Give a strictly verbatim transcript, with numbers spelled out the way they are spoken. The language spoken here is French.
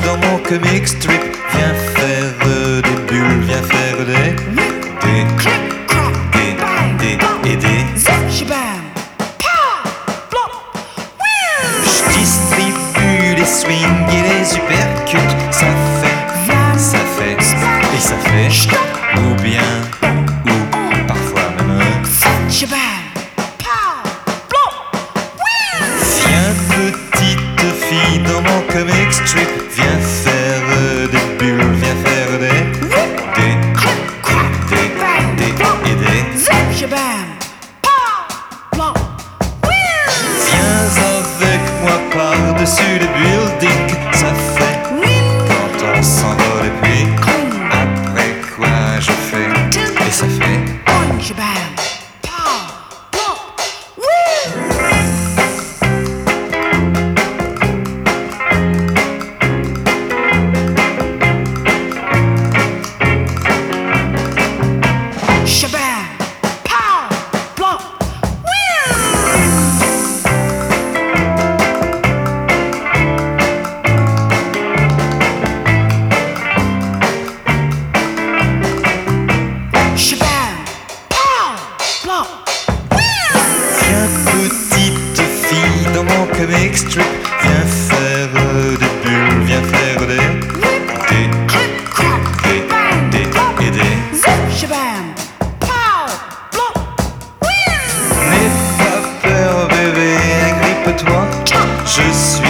dans mon comic strip. Viens faire euh, des bulles, viens faire des Des, des, des et des Je distribue les swings et les uppercuts. Ça fait, ça fait, et ça fait. Ou bien, ou parfois même Viens petite fille dans mon comic strip. Viens faire euh, des bulles, viens faire des Des, des, des et des Viens avec moi par-dessus les buildings. Ça fait quand on s'envole et puis après quoi je fais et ça fait petite fille dans mon comic strip. Viens faire euh, des bulles, viens faire des Des, des, des et des N'aie pas peur bébé, agrippe-toi. Je suis